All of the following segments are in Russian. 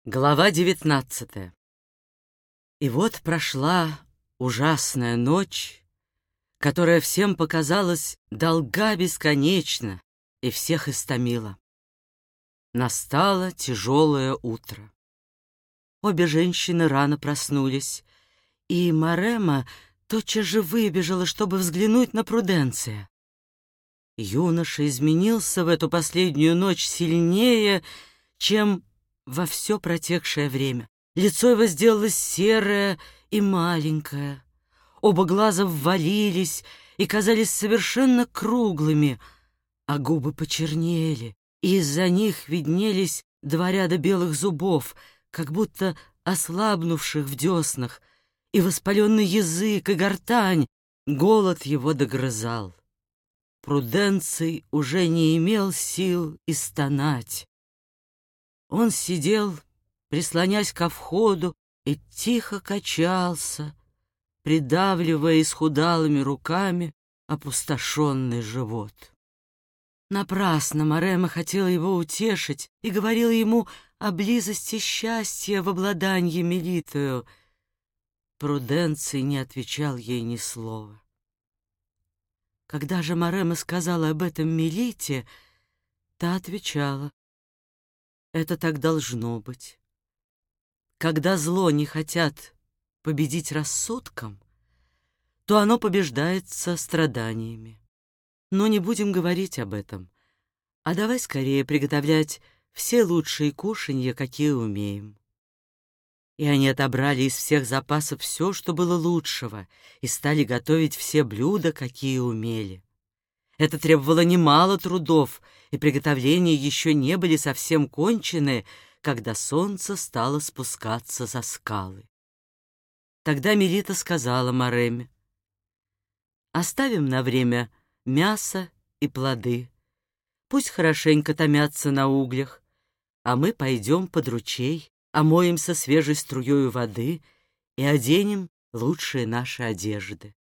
Глава 19. И вот прошла ужасная ночь, которая всем показалась долга бесконечно и всех истомила. Настало тяжелое утро. Обе женщины рано проснулись, и Марема тотчас же выбежала, чтобы взглянуть на Пруденция. Юноша изменился в эту последнюю ночь сильнее, чем во все протекшее время. Лицо его сделалось серое и маленькое. Оба глаза ввалились и казались совершенно круглыми, а губы почернели, и из-за них виднелись два ряда белых зубов, как будто ослабнувших в деснах, и воспаленный язык, и гортань. Голод его догрызал. Пруденций уже не имел сил и стонать. Он сидел, прислонясь ко входу, и тихо качался, придавливая исхудалыми руками опустошенный живот. Напрасно Марема хотела его утешить и говорила ему о близости счастья в обладании Мелитою. Пруденций не отвечал ей ни слова. Когда же Марема сказала об этом Мелите, та отвечала: «Это так должно быть. Когда зло не хотят победить рассудком, то оно побеждается страданиями. Но не будем говорить об этом, а давай скорее приготовлять все лучшие кушанья, какие умеем». И они отобрали из всех запасов все, что было лучшего, и стали готовить все блюда, какие умели. Это требовало немало трудов, и приготовления еще не были совсем кончены, когда солнце стало спускаться за скалы. Тогда Мелита сказала Мареме: «Оставим на время мясо и плоды. Пусть хорошенько томятся на углях, а мы пойдем под ручей, омоемся свежей струей воды и оденем лучшие наши одежды».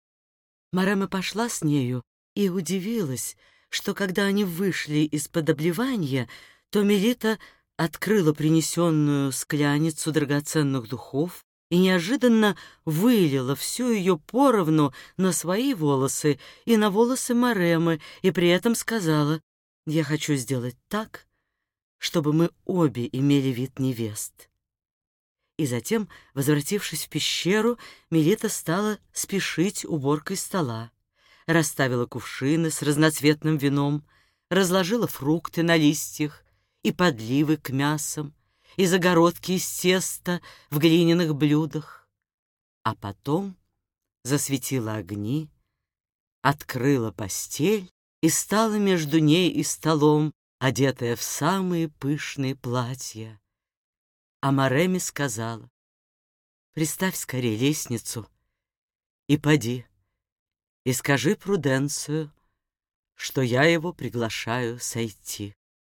Марема пошла с нею и удивилась, что когда они вышли из-под обливания, то Мелита открыла принесенную скляницу драгоценных духов и неожиданно вылила всю ее поровну на свои волосы и на волосы Маремы, и при этом сказала: «Я хочу сделать так, чтобы мы обе имели вид невест». И затем, возвратившись в пещеру, Мелита стала спешить уборкой стола. Расставила кувшины с разноцветным вином, разложила фрукты на листьях и подливы к мясам, и загородки из теста в глиняных блюдах. А потом засветила огни, открыла постель и стала между ней и столом, одетая в самые пышные платья. А Мареме сказала: «Приставь скорее лестницу и поди, и скажи Пруденцию, что я его приглашаю сойти».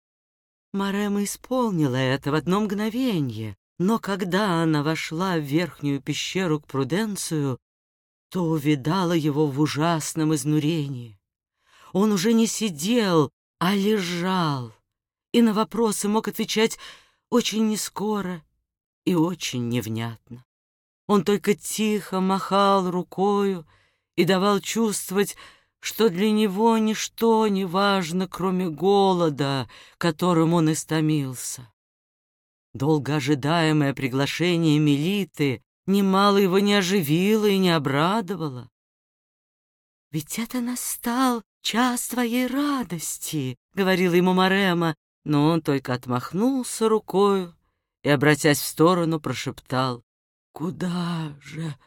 Марема исполнила это в одно мгновенье, но когда она вошла в верхнюю пещеру к Пруденцию, то увидала его в ужасном изнурении. Он уже не сидел, а лежал, и на вопросы мог отвечать очень нескоро и очень невнятно. Он только тихо махал рукою и давал чувствовать, что для него ничто не важно, кроме голода, которым он истомился. Долго ожидаемое приглашение Мелиты немало его не оживило и не обрадовало. «Ведь это настал час твоей радости», — говорила ему Марема, но он только отмахнулся рукою и, обратясь в сторону, прошептал: «Куда же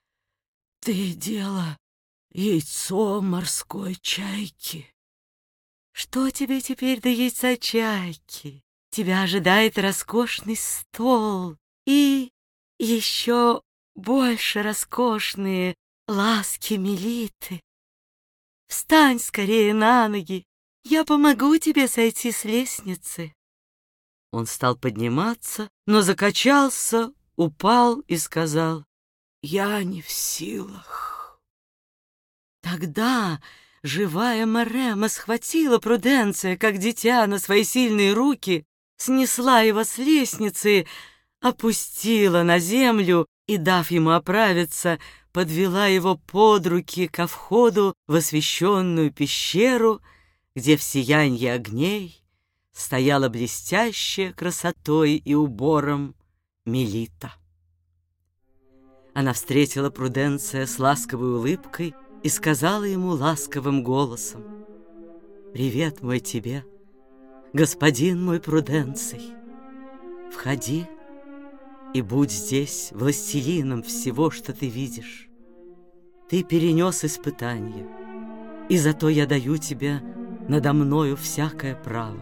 ты дела яйцо морской чайки?» «Что тебе теперь до яйца чайки? Тебя ожидает роскошный стол и еще больше роскошные ласки Мелиты. Встань скорее на ноги, я помогу тебе сойти с лестницы». Он стал подниматься, но закачался, упал и сказал: «Я не в силах». Тогда живая Марема схватила Пруденция, как дитя, на свои сильные руки, снесла его с лестницы, опустила на землю и, дав ему оправиться, подвела его под руки ко входу в освещенную пещеру, где в сиянии огней стояла блестящая красотой и убором Мелита. Она встретила Пруденция с ласковой улыбкой и сказала ему ласковым голосом: «Привет мой тебе, господин мой Пруденций. Входи и будь здесь властелином всего, что ты видишь. Ты перенес испытание, и зато я даю тебе надо мною всякое право.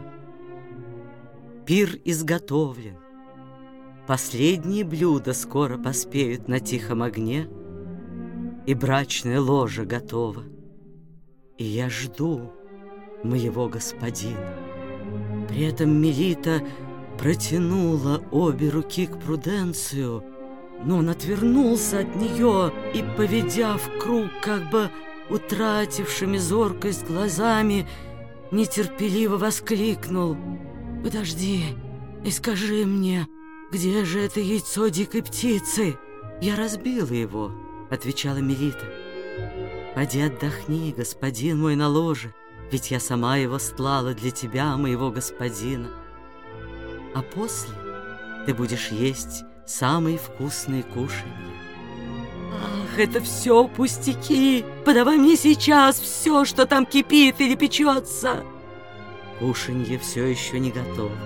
Пир изготовлен, последние блюда скоро поспеют на тихом огне, и брачное ложе готово, и я жду моего господина». При этом Мелита протянула обе руки к Пруденцию, но он отвернулся от нее и, поведя в круг как бы утратившими зоркость глазами, нетерпеливо воскликнул: «Подожди и скажи мне, где же это яйцо дикой птицы?» «Я разбила его», — отвечала Мелита. «Поди отдохни, господин мой, на ложе, ведь я сама его стлала для тебя, моего господина. А после ты будешь есть самые вкусные кушанья». «Ах, это все пустяки! Подавай мне сейчас все, что там кипит или печется!» «Кушанье все еще не готово».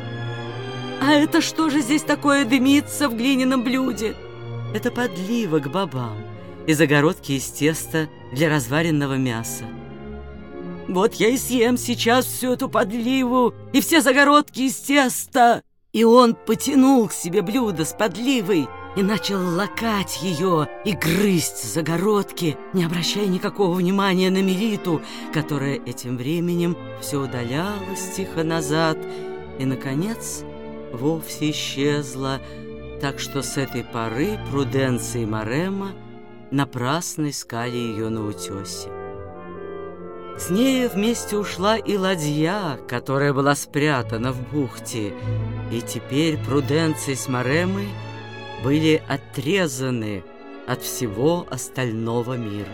«А это что же здесь такое дымится в глиняном блюде?» «Это подлива к бобам и загородки из теста для разваренного мяса». «Вот я и съем сейчас всю эту подливу и все загородки из теста». И он потянул к себе блюдо с подливой и начал лакать ее и грызть загородки, не обращая никакого внимания на Мелиту, которая этим временем все удалялась тихо назад и, наконец, вовсе исчезла, так что с этой поры Пруденция и Марема напрасно искали ее на утесе. С нею вместе ушла и ладья, которая была спрятана в бухте, и теперь Пруденция с Маремой были отрезаны от всего остального мира.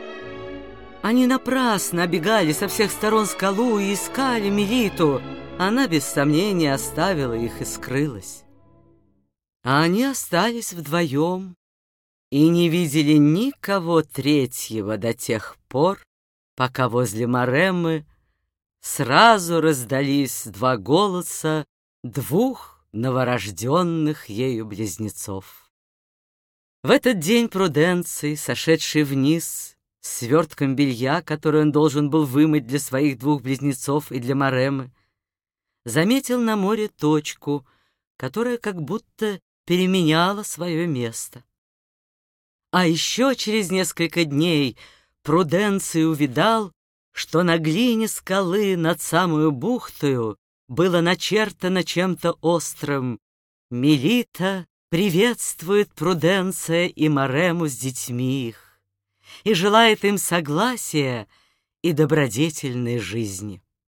Они напрасно обегали со всех сторон скалу и искали Мелиту. Она без сомнения оставила их и скрылась. А они остались вдвоем и не видели никого третьего до тех пор, пока возле Маремы сразу раздались два голоса двух новорожденных ею близнецов. В этот день Пруденций, сошедший вниз с свертком белья, который он должен был вымыть для своих двух близнецов и для Маремы, заметил на море точку, которая как будто переменяла свое место. А еще через несколько дней Пруденций увидал, что на глине скалы над самую бухтою было начертано чем-то острым: «Мелита приветствует Пруденция и Марему с детьми их и желает им согласия и добродетельной жизни».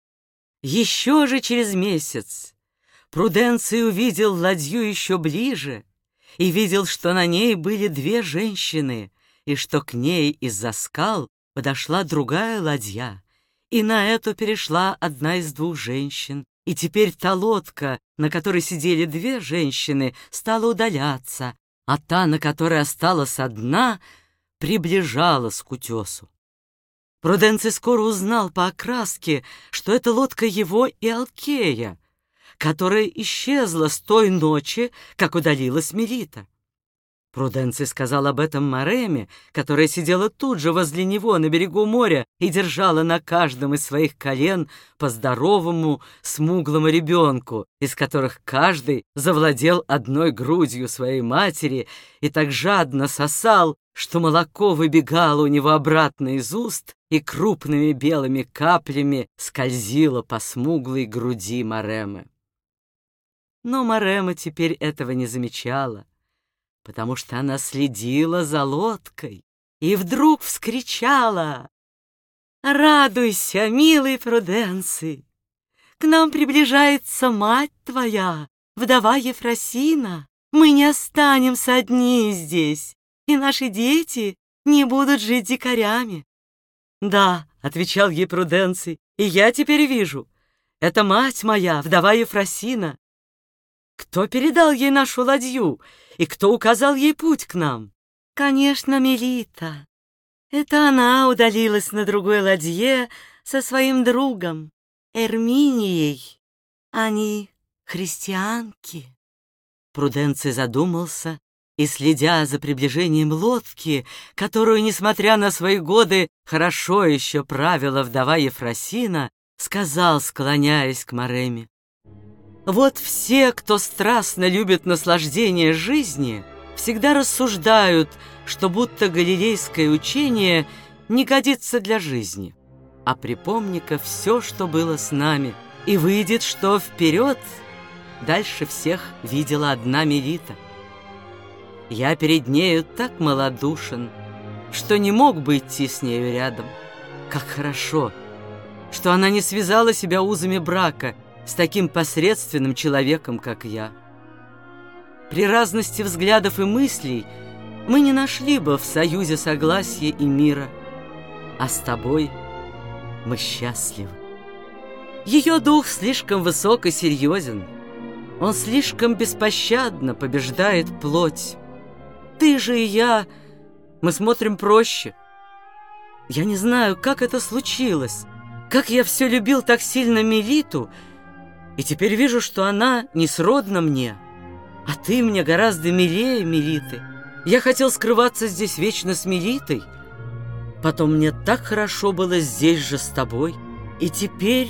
Еще же через месяц Пруденций увидел ладью еще ближе и видел, что на ней были две женщины, и что к ней из-за скал подошла другая ладья, и на эту перешла одна из двух женщин, и теперь та лодка, на которой сидели две женщины, стала удаляться, а та, на которой осталась одна, приближалась к утесу. Пруденций скоро узнал по окраске, что это лодка его и Алкея, которая исчезла с той ночи, как удалилась Мелита. Пруденций сказал об этом Мареме, которая сидела тут же возле него на берегу моря и держала на каждом из своих колен по здоровому смуглому ребенку, из которых каждый завладел одной грудью своей матери и так жадно сосал, что молоко выбегало у него обратно из уст и крупными белыми каплями скользило по смуглой груди Маремы. Но Марема теперь этого не замечала, потому что она следила за лодкой и вдруг вскричала: «Радуйся, милый Пруденций! к нам приближается мать твоя, вдова Ефросина. Мы не останемся одни здесь, и наши дети не будут жить дикарями». «Да», — отвечал ей Пруденций, — «и я теперь вижу. Это мать моя, вдова Ефросина. Кто передал ей нашу ладью, и кто указал ей путь к нам?» «Конечно, Мелита. Это она удалилась на другой ладье со своим другом, Эрминией. Они христианки». Пруденций задумался и, следя за приближением лодки, которую, несмотря на свои годы, хорошо еще правила вдова Ефросина, сказал, склоняясь к Мареме: «Вот все, кто страстно любит наслаждение жизни, всегда рассуждают, что будто галилейское учение не годится для жизни. А припомни-ка все, что было с нами, и выйдет, что вперед дальше всех видела одна Мелита. Я перед нею так малодушен, что не мог бы идти с нею рядом. Как хорошо, что она не связала себя узами брака с таким посредственным человеком, как я. При разности взглядов и мыслей мы не нашли бы в союзе согласия и мира, а с тобой мы счастливы. Ее дух слишком высок и серьезен, он слишком беспощадно побеждает плоть. Ты же и я, мы смотрим проще. Я не знаю, как это случилось, как я все любил так сильно Мелиту, и теперь вижу, что она не сродна мне, а ты мне гораздо милее Мелиты. Я хотел скрываться здесь вечно с Мелитой, потом мне так хорошо было здесь же с тобой, и теперь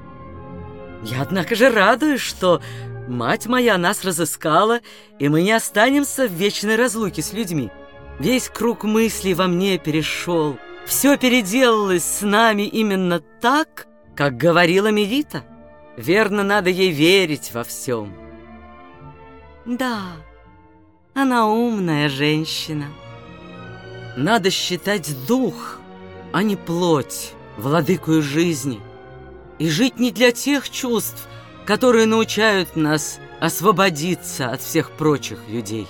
я, однако же, радуюсь, что мать моя нас разыскала, и мы не останемся в вечной разлуке с людьми. Весь круг мыслей во мне перешел, все переделалось с нами именно так, как говорила Мелита. Верно, надо ей верить во всем». «Да, она умная женщина». «Надо считать дух, а не плоть, владыкою жизни, и жить не для тех чувств, которые научают нас освободиться от всех прочих людей».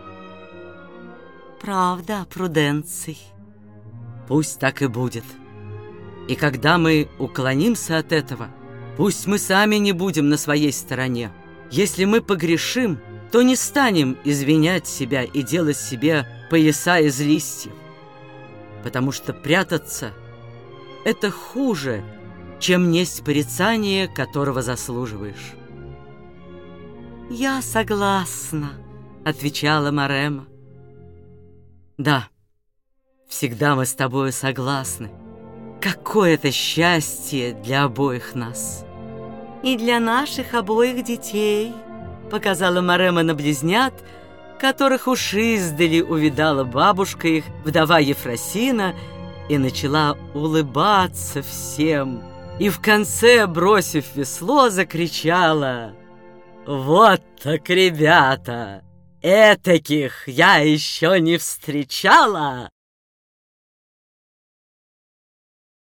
«Правда, Пруденций». «Пусть так и будет. И когда мы уклонимся от этого, пусть мы сами не будем на своей стороне. Если мы погрешим, то не станем извинять себя и делать себе пояса из листьев, потому что прятаться — это хуже, чем несть порицание, которого заслуживаешь». «Я согласна», — отвечала Марема. «Да, всегда мы с тобою согласны. Какое это счастье для обоих нас!» «И для наших обоих детей», — показала Марема на близнят, которых уж издали увидала бабушка их, вдова Ефросина, и начала улыбаться всем, и в конце, бросив весло, закричала: «Вот так, ребята! Этаких я еще не встречала!»